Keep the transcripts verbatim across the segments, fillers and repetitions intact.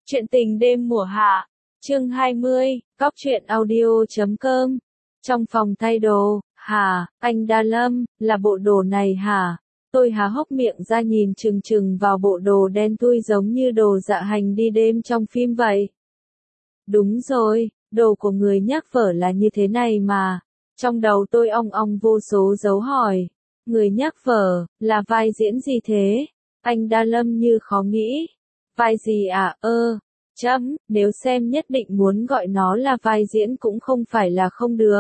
Chuyện tình đêm mùa hạ, chương hai mươi, cóc truyện audio chấm com. Trong phòng thay đồ, hả, anh Đa Lâm, là bộ đồ này hả? Tôi há hốc miệng ra nhìn chừng chừng vào bộ đồ đen thui giống như đồ dạ hành đi đêm trong phim vậy. Đúng rồi, đồ của người nhắc vở là như thế này mà. Trong đầu tôi ong ong vô số dấu hỏi. Người nhắc vở, là vai diễn gì thế? Anh Đa Lâm như khó nghĩ. Vai gì à, ơ, chấm, nếu xem nhất định muốn gọi nó là vai diễn cũng không phải là không được.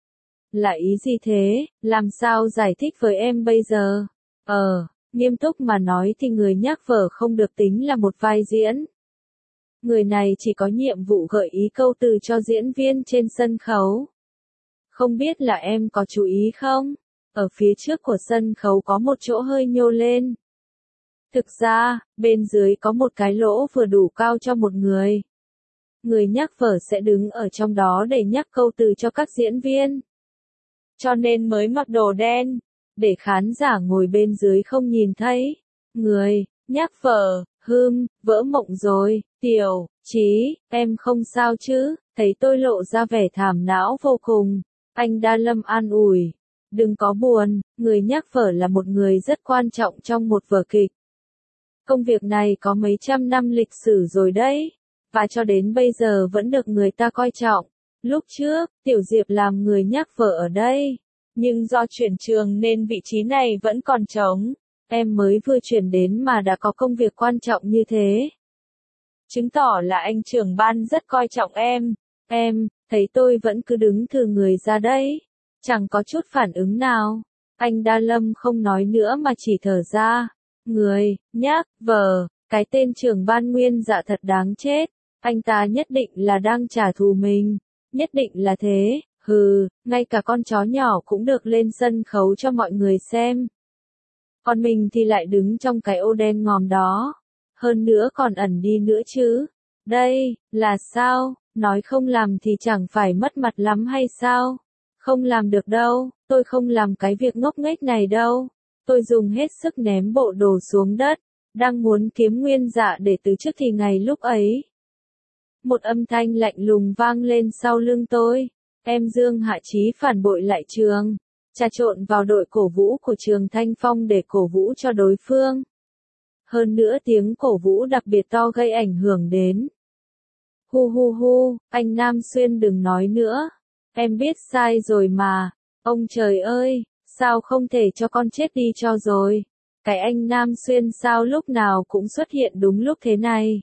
Là ý gì thế, làm sao giải thích với em bây giờ? Ờ, nghiêm túc mà nói thì người nhắc vở không được tính là một vai diễn. Người này chỉ có nhiệm vụ gợi ý câu từ cho diễn viên trên sân khấu. Không biết là em có chú ý không? Ở phía trước của sân khấu có một chỗ hơi nhô lên. Thực ra, bên dưới có một cái lỗ vừa đủ cao cho một người. Người nhắc vở sẽ đứng ở trong đó để nhắc câu từ cho các diễn viên. Cho nên mới mặc đồ đen, để khán giả ngồi bên dưới không nhìn thấy. Người nhắc vở, hưm, vỡ mộng rồi, Tiểu Chí, em không sao chứ? Thấy tôi lộ ra vẻ thảm não vô cùng. Anh Đa Lâm an ủi. Đừng có buồn, người nhắc vở là một người rất quan trọng trong một vở kịch. Công việc này có mấy trăm năm lịch sử rồi đấy, và cho đến bây giờ vẫn được người ta coi trọng. Lúc trước, Tiểu Diệp làm người nhắc vở ở đây, nhưng do chuyển trường nên vị trí này vẫn còn trống. Em mới vừa chuyển đến mà đã có công việc quan trọng như thế. Chứng tỏ là anh trưởng ban rất coi trọng em. Em, thấy tôi vẫn cứ đứng thừ người ra đấy, chẳng có chút phản ứng nào. Anh Đa Lâm không nói nữa mà chỉ thở ra. Người nhắc vở, cái tên trưởng ban Nguyên Dạ thật đáng chết. Anh ta nhất định là đang trả thù mình. Nhất định là thế, hừ, ngay cả con chó nhỏ cũng được lên sân khấu cho mọi người xem. Còn mình thì lại đứng trong cái ô đen ngòm đó. Hơn nữa còn ẩn đi nữa chứ. Đây, là sao, nói không làm thì chẳng phải mất mặt lắm hay sao? Không làm được đâu, tôi không làm cái việc ngốc nghếch này đâu. Tôi dùng hết sức ném bộ đồ xuống đất, đang muốn kiếm Nguyên Dạ để từ chức thì ngày lúc ấy. Một âm thanh lạnh lùng vang lên sau lưng tôi. Em Dương Hạ Chí phản bội lại trường, trà trộn vào đội cổ vũ của trường Thanh Phong để cổ vũ cho đối phương. Hơn nữa tiếng cổ vũ đặc biệt to gây ảnh hưởng đến. Hu hu hu, anh Nam Xuyên đừng nói nữa. Em biết sai rồi mà. Ông trời ơi, sao không thể cho con chết đi cho rồi. Cái anh Nam Xuyên sao lúc nào cũng xuất hiện đúng lúc thế này.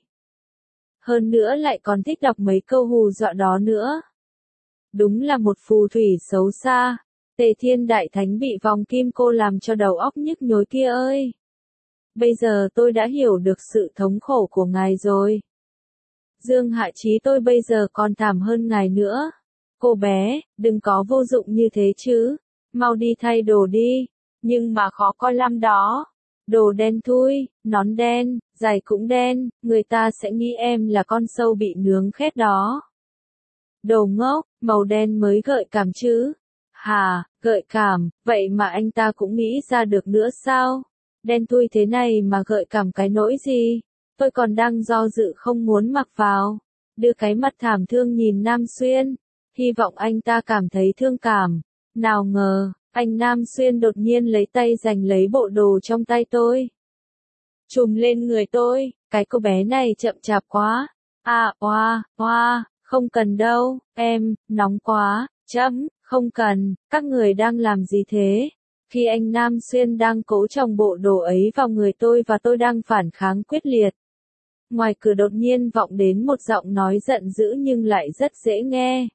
Hơn nữa lại còn thích đọc mấy câu hù dọa đó nữa. Đúng là một phù thủy xấu xa. Tề Thiên Đại Thánh bị vòng kim cô làm cho đầu óc nhức nhối kia ơi. Bây giờ tôi đã hiểu được sự thống khổ của ngài rồi. Dương Hạ Chí tôi bây giờ còn thảm hơn ngài nữa. Cô bé, đừng có vô dụng như thế chứ. Mau đi thay đồ đi. Nhưng mà khó coi lắm đó. Đồ đen thui, nón đen, giày cũng đen, người ta sẽ nghĩ em là con sâu bị nướng khét đó. Đồ ngốc, màu đen mới gợi cảm chứ. Hà, gợi cảm, vậy mà anh ta cũng nghĩ ra được nữa sao? Đen thui thế này mà gợi cảm cái nỗi gì? Tôi còn đang do dự không muốn mặc vào. Đưa cái mặt thảm thương nhìn Nam Xuyên. Hy vọng anh ta cảm thấy thương cảm. Nào ngờ, anh Nam Xuyên đột nhiên lấy tay giành lấy bộ đồ trong tay tôi. Trùm lên người tôi, cái cô bé này chậm chạp quá. À, oa, oa, không cần đâu, em, nóng quá, chấm, không cần, các người đang làm gì thế? Khi anh Nam Xuyên đang cố chồng bộ đồ ấy vào người tôi và tôi đang phản kháng quyết liệt. Ngoài cửa đột nhiên vọng đến một giọng nói giận dữ nhưng lại rất dễ nghe.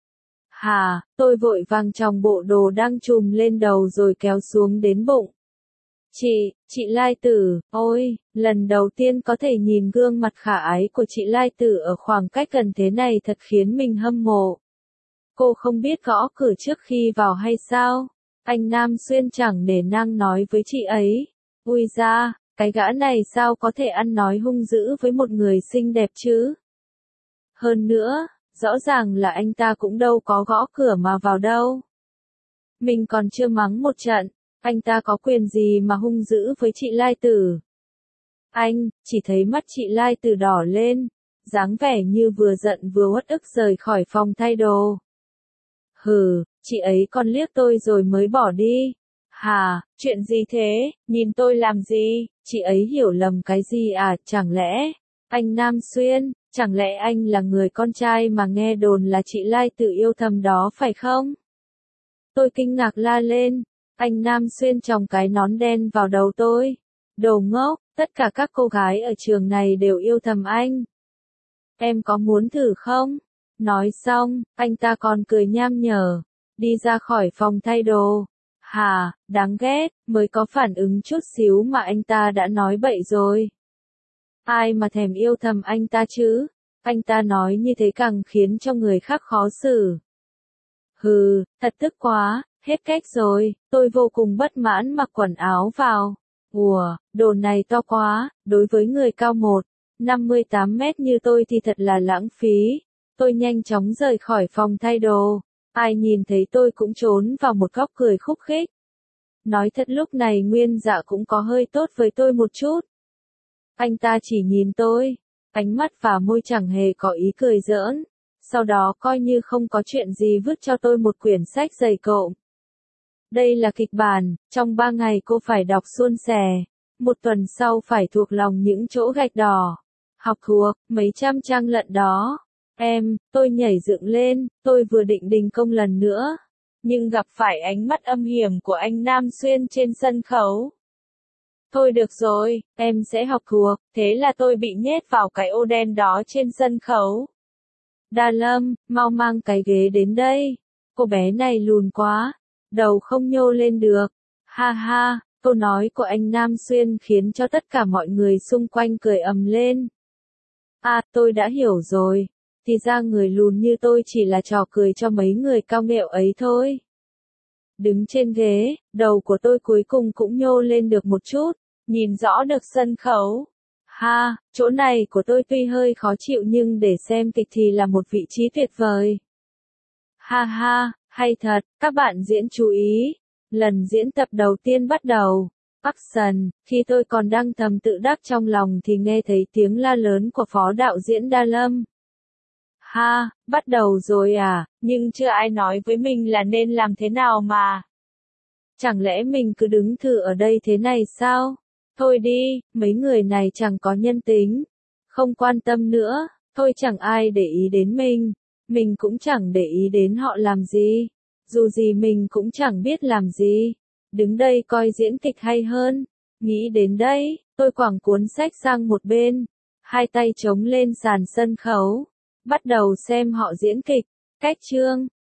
Hà, tôi vội vàng chồng bộ đồ đang trùm lên đầu rồi kéo xuống đến bụng. Chị, chị Lai Tử, ôi, lần đầu tiên có thể nhìn gương mặt khả ái của chị Lai Tử ở khoảng cách gần thế này thật khiến mình hâm mộ. Cô không biết gõ cửa trước khi vào hay sao? Anh Nam Xuyên chẳng nể nang nói với chị ấy. Ui da, cái gã này sao có thể ăn nói hung dữ với một người xinh đẹp chứ? Hơn nữa, rõ ràng là anh ta cũng đâu có gõ cửa mà vào đâu. Mình còn chưa mắng một trận, anh ta có quyền gì mà hung dữ với chị Lai Tử? Anh, chỉ thấy mắt chị Lai Tử đỏ lên, dáng vẻ như vừa giận vừa uất ức rời khỏi phòng thay đồ. Hừ, chị ấy còn liếc tôi rồi mới bỏ đi. Hà, chuyện gì thế, nhìn tôi làm gì, chị ấy hiểu lầm cái gì à, chẳng lẽ, anh Nam Xuyên, chẳng lẽ anh là người con trai mà nghe đồn là chị Lai tự yêu thầm đó phải không? Tôi kinh ngạc la lên, anh Nam Xuyên chòng cái nón đen vào đầu tôi. Đồ ngốc, tất cả các cô gái ở trường này đều yêu thầm anh. Em có muốn thử không? Nói xong, anh ta còn cười nham nhở, đi ra khỏi phòng thay đồ. Hà, đáng ghét, mới có phản ứng chút xíu mà anh ta đã nói bậy rồi. Ai mà thèm yêu thầm anh ta chứ? Anh ta nói như thế càng khiến cho người khác khó xử. Hừ, thật tức quá, hết cách rồi, tôi vô cùng bất mãn mặc quần áo vào. Ủa, đồ này to quá, đối với người cao một năm mươi tám mét như tôi thì thật là lãng phí. Tôi nhanh chóng rời khỏi phòng thay đồ. Ai nhìn thấy tôi cũng trốn vào một góc cười khúc khích. Nói thật lúc này Nguyên Dạ cũng có hơi tốt với tôi một chút. Anh ta chỉ nhìn tôi, ánh mắt và môi chẳng hề có ý cười giỡn. Sau đó coi như không có chuyện gì vứt cho tôi một quyển sách dày cộm. Đây là kịch bản, trong ba ngày cô phải đọc suôn sẻ. Một tuần sau phải thuộc lòng những chỗ gạch đỏ. Học thuộc, mấy trăm trang lận đó. Em, tôi nhảy dựng lên, tôi vừa định đình công lần nữa. Nhưng gặp phải ánh mắt âm hiểm của anh Nam Xuyên trên sân khấu. Thôi được rồi, em sẽ học thuộc, thế là tôi bị nhét vào cái ô đen đó trên sân khấu. Đa Lâm, mau mang cái ghế đến đây. Cô bé này lùn quá, đầu không nhô lên được. Ha ha, câu nói của anh Nam Xuyên khiến cho tất cả mọi người xung quanh cười ầm lên. À, tôi đã hiểu rồi. Thì ra người lùn như tôi chỉ là trò cười cho mấy người cao nghệu ấy thôi. Đứng trên ghế, đầu của tôi cuối cùng cũng nhô lên được một chút, nhìn rõ được sân khấu. Ha, chỗ này của tôi tuy hơi khó chịu nhưng để xem kịch thì là một vị trí tuyệt vời. Ha ha, hay thật, các bạn diễn chú ý. Lần diễn tập đầu tiên bắt đầu. Action, khi tôi còn đang thầm tự đắc trong lòng thì nghe thấy tiếng la lớn của phó đạo diễn Đa Lâm. Ha, bắt đầu rồi à, nhưng chưa ai nói với mình là nên làm thế nào mà. Chẳng lẽ mình cứ đứng thử ở đây thế này sao? Thôi đi, mấy người này chẳng có nhân tính. Không quan tâm nữa, thôi chẳng ai để ý đến mình. Mình cũng chẳng để ý đến họ làm gì. Dù gì mình cũng chẳng biết làm gì. Đứng đây coi diễn kịch hay hơn. Nghĩ đến đây, tôi quẳng cuốn sách sang một bên. Hai tay chống lên sàn sân khấu. Bắt đầu xem họ diễn kịch. Cách chương,